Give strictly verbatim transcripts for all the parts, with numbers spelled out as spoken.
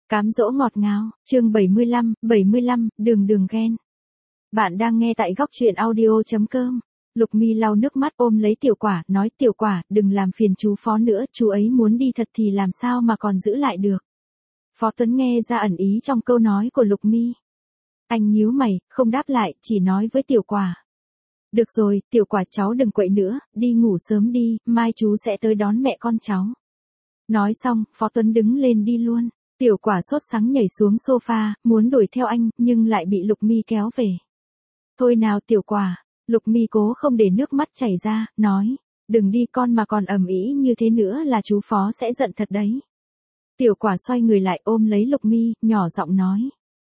Cám dỗ ngọt ngào, chương bảy mươi lăm, bảy mươi lăm, đường đường ghen. Bạn đang nghe tại góc truyện audio chấm com. Lục Mi lau nước mắt ôm lấy Tiểu Quả, nói Tiểu Quả, đừng làm phiền chú Phó nữa, chú ấy muốn đi thật thì làm sao mà còn giữ lại được. Phó Tuấn nghe ra ẩn ý trong câu nói của Lục Mi. Anh nhíu mày, không đáp lại, chỉ nói với Tiểu Quả. Được rồi, Tiểu Quả cháu đừng quậy nữa, đi ngủ sớm đi, mai chú sẽ tới đón mẹ con cháu. Nói xong, Phó Tuấn đứng lên đi luôn. Tiểu Quả sốt sắng nhảy xuống sofa, muốn đuổi theo anh, nhưng lại bị Lục Mi kéo về. Thôi nào Tiểu Quả, Lục Mi cố không để nước mắt chảy ra, nói, đừng đi con mà còn ầm ĩ như thế nữa là chú Phó sẽ giận thật đấy. Tiểu Quả xoay người lại ôm lấy Lục Mi, nhỏ giọng nói.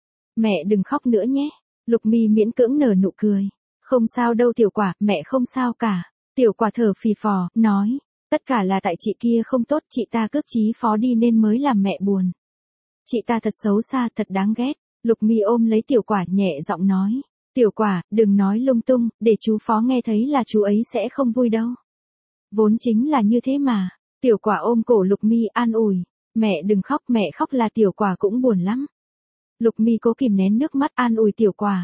Mẹ đừng khóc nữa nhé. Lục Mi miễn cưỡng nở nụ cười. Không sao đâu Tiểu Quả, mẹ không sao cả. Tiểu Quả thở phì phò, nói, tất cả là tại chị kia không tốt, chị ta cướp Chí Phó đi nên mới làm mẹ buồn. Chị ta thật xấu xa, thật đáng ghét. Lục Mi ôm lấy Tiểu Quả nhẹ giọng nói. Tiểu Quả, đừng nói lung tung, để chú Phó nghe thấy là chú ấy sẽ không vui đâu. Vốn chính là như thế mà. Tiểu Quả ôm cổ Lục Mi an ủi. Mẹ đừng khóc, mẹ khóc là Tiểu Quả cũng buồn lắm. Lục Mi cố kìm nén nước mắt an ủi Tiểu Quả.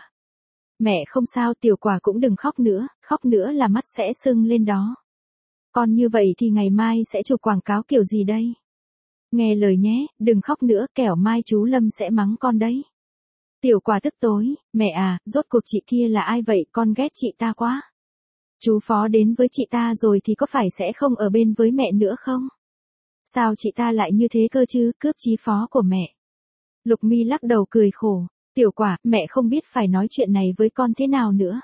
Mẹ không sao, Tiểu Quả cũng đừng khóc nữa, khóc nữa là mắt sẽ sưng lên đó. Còn như vậy thì ngày mai sẽ chụp quảng cáo kiểu gì đây? Nghe lời nhé, đừng khóc nữa, kẻo mai chú Lâm sẽ mắng con đấy. Tiểu Quả tức tối, mẹ à, rốt cuộc chị kia là ai vậy, con ghét chị ta quá. Chú Phó đến với chị ta rồi thì có phải sẽ không ở bên với mẹ nữa không? Sao chị ta lại như thế cơ chứ, cướp Chí Phó của mẹ. Lục Mi lắc đầu cười khổ, Tiểu Quả, mẹ không biết phải nói chuyện này với con thế nào nữa.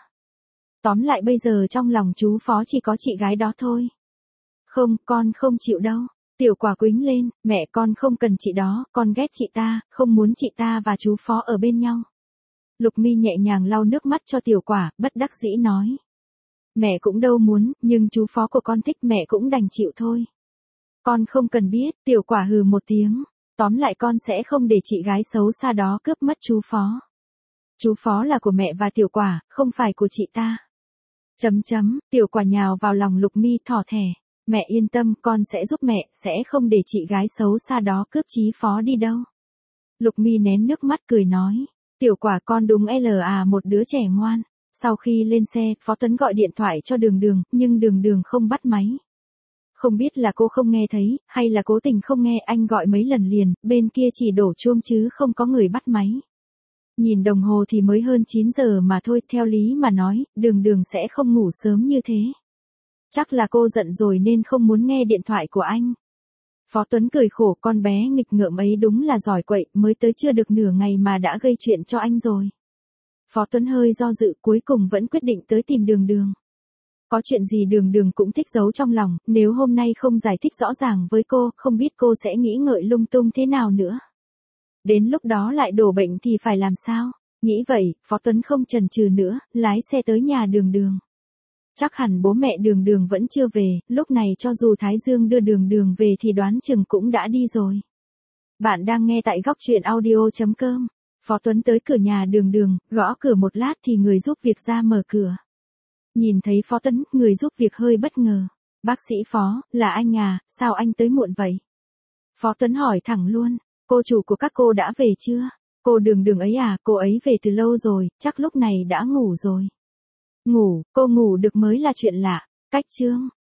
Tóm lại bây giờ trong lòng chú Phó chỉ có chị gái đó thôi. Không, con không chịu đâu. Tiểu Quả quýnh lên, mẹ con không cần chị đó, con ghét chị ta, không muốn chị ta và chú Phó ở bên nhau. Lục Mi nhẹ nhàng lau nước mắt cho Tiểu Quả, bất đắc dĩ nói. Mẹ cũng đâu muốn, nhưng chú Phó của con thích mẹ cũng đành chịu thôi. Con không cần biết, Tiểu Quả hừ một tiếng. Tóm lại con sẽ không để chị gái xấu xa đó cướp mất chú Phó. Chú Phó là của mẹ và Tiểu Quả, không phải của chị ta. Chấm chấm, Tiểu Quả nhào vào lòng Lục Mi thỏ thẻ. Mẹ yên tâm, con sẽ giúp mẹ, sẽ không để chị gái xấu xa đó cướp Chí Phó đi đâu. Lục Mi nén nước mắt cười nói. Tiểu Quả con đúng là một đứa trẻ ngoan. Sau khi lên xe, Phó Tuấn gọi điện thoại cho Đường Đường, nhưng Đường Đường không bắt máy. Không biết là cô không nghe thấy, hay là cố tình không nghe, anh gọi mấy lần liền, bên kia chỉ đổ chuông chứ không có người bắt máy. Nhìn đồng hồ thì mới hơn chín giờ mà thôi, theo lý mà nói, Đường Đường sẽ không ngủ sớm như thế. Chắc là cô giận rồi nên không muốn nghe điện thoại của anh. Phó Tuấn cười khổ, con bé nghịch ngợm ấy đúng là giỏi quậy, mới tới chưa được nửa ngày mà đã gây chuyện cho anh rồi. Phó Tuấn hơi do dự, cuối cùng vẫn quyết định tới tìm Đường Đường. Có chuyện gì Đường Đường cũng thích giấu trong lòng, nếu hôm nay không giải thích rõ ràng với cô, không biết cô sẽ nghĩ ngợi lung tung thế nào nữa. Đến lúc đó lại đổ bệnh thì phải làm sao? Nghĩ vậy, Phó Tuấn không chần chừ nữa, lái xe tới nhà Đường Đường. Chắc hẳn bố mẹ Đường Đường vẫn chưa về, lúc này cho dù Thái Dương đưa Đường Đường về thì đoán chừng cũng đã đi rồi. Bạn đang nghe tại góc truyện audio chấm com. Phó Tuấn tới cửa nhà Đường Đường, gõ cửa một lát thì người giúp việc ra mở cửa. Nhìn thấy Phó Tuấn, người giúp việc hơi bất ngờ. Bác sĩ Phó, là anh à, sao anh tới muộn vậy? Phó Tuấn hỏi thẳng luôn, cô chủ của các cô đã về chưa? Cô Đường Đường ấy à, cô ấy về từ lâu rồi, chắc lúc này đã ngủ rồi. Ngủ, cô ngủ được mới là chuyện lạ. Cách chương,